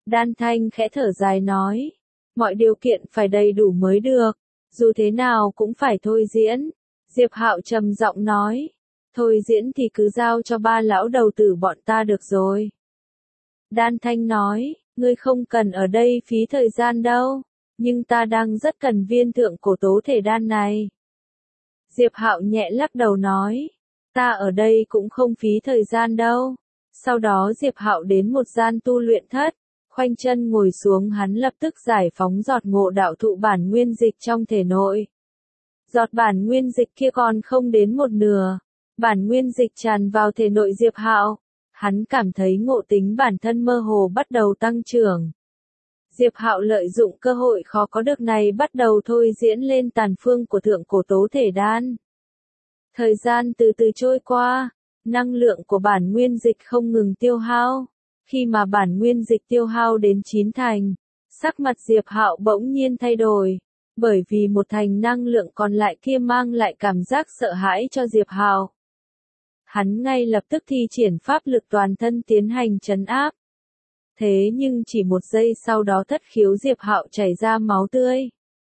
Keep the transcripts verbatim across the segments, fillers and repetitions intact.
Đan Thanh khẽ thở dài nói. Mọi điều kiện phải đầy đủ mới được. Dù thế nào cũng phải thôi diễn. Diệp Hạo trầm giọng nói. Thôi diễn thì cứ giao cho ba lão đầu tử bọn ta được rồi. Đan Thanh nói. Ngươi không cần ở đây phí thời gian đâu. Nhưng ta đang rất cần viên thượng cổ tố thể đan này. Diệp Hạo nhẹ lắc đầu nói. Ta ở đây cũng không phí thời gian đâu. Sau đó Diệp Hạo đến một gian tu luyện thất. Khoanh chân ngồi xuống, hắn lập tức giải phóng giọt ngộ đạo thụ bản nguyên dịch trong thể nội. Giọt bản nguyên dịch kia còn không đến một nửa. Bản nguyên dịch tràn vào thể nội Diệp Hạo. Hắn cảm thấy ngộ tính bản thân mơ hồ bắt đầu tăng trưởng. Diệp Hạo lợi dụng cơ hội khó có được này bắt đầu thôi diễn lên tàn phương của thượng cổ tố thể đan. Thời gian từ từ trôi qua, năng lượng của bản nguyên dịch không ngừng tiêu hao. Khi mà bản nguyên dịch tiêu hao đến chín thành, sắc mặt Diệp Hạo bỗng nhiên thay đổi, bởi vì một thành năng lượng còn lại kia mang lại cảm giác sợ hãi cho Diệp Hạo. Hắn ngay lập tức thi triển pháp lực toàn thân tiến hành trấn áp. Thế nhưng chỉ một giây sau đó thất khiếu Diệp Hạo chảy ra máu tươi.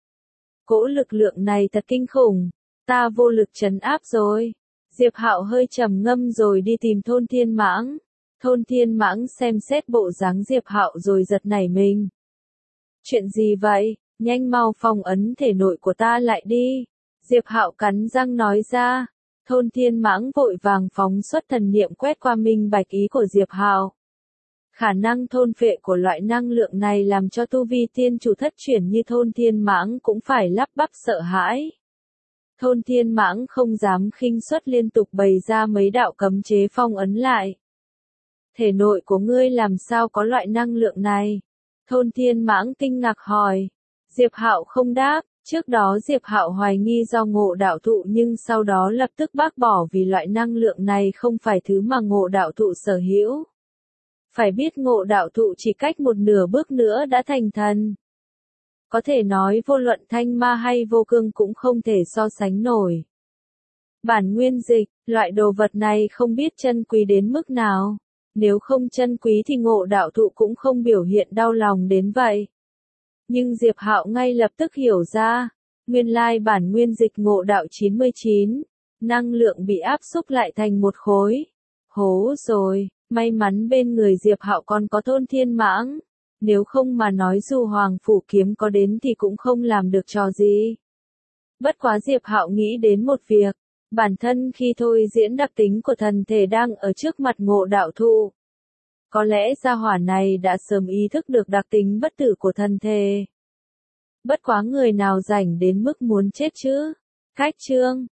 Cỗ lực lượng này thật kinh khủng, ta vô lực trấn áp rồi. Diệp Hạo hơi trầm ngâm rồi đi tìm Thôn Thiên Mãng. Thôn Thiên Mãng xem xét bộ dáng Diệp Hạo rồi giật nảy mình. Chuyện gì vậy? Nhanh mau phong ấn thể nội của ta lại đi. Diệp Hạo cắn răng nói ra. Thôn Thiên Mãng vội vàng phóng xuất thần niệm quét qua minh bạch ý của Diệp Hạo. Khả năng thôn phệ của loại năng lượng này làm cho tu vi tiên chủ thất chuyển như Thôn Thiên Mãng cũng phải lắp bắp sợ hãi. Thôn Thiên Mãng không dám khinh suất liên tục bày ra mấy đạo cấm chế phong ấn lại. Thể nội của ngươi làm sao có loại năng lượng này? Thôn Thiên Mãng kinh ngạc hỏi. Diệp Hạo không đáp, trước đó Diệp Hạo hoài nghi do ngộ đạo thụ nhưng sau đó lập tức bác bỏ vì loại năng lượng này không phải thứ mà ngộ đạo thụ sở hữu. Phải biết ngộ đạo thụ chỉ cách một nửa bước nữa đã thành thần. Có thể nói vô luận thanh ma hay vô cương cũng không thể so sánh nổi. Bản nguyên dịch, loại đồ vật này không biết chân quý đến mức nào. Nếu không chân quý thì ngộ đạo thụ cũng không biểu hiện đau lòng đến vậy. Nhưng Diệp Hạo ngay lập tức hiểu ra. Nguyên lai bản nguyên dịch ngộ đạo chín mươi chín. Năng lượng bị áp xúc lại thành một khối. Hố rồi, may mắn bên người Diệp Hạo còn có Thôn Thiên Mãng. Nếu không mà nói dù Hoàng Phủ Kiếm có đến thì cũng không làm được trò gì. Bất quá Diệp Hạo nghĩ đến một việc. Bản thân khi thôi diễn đặc tính của thần thể đang ở trước mặt ngộ đạo thụ. Có lẽ gia hỏa này đã sớm ý thức được đặc tính bất tử của thần thể. Bất quá người nào rảnh đến mức muốn chết chứ? Cách chương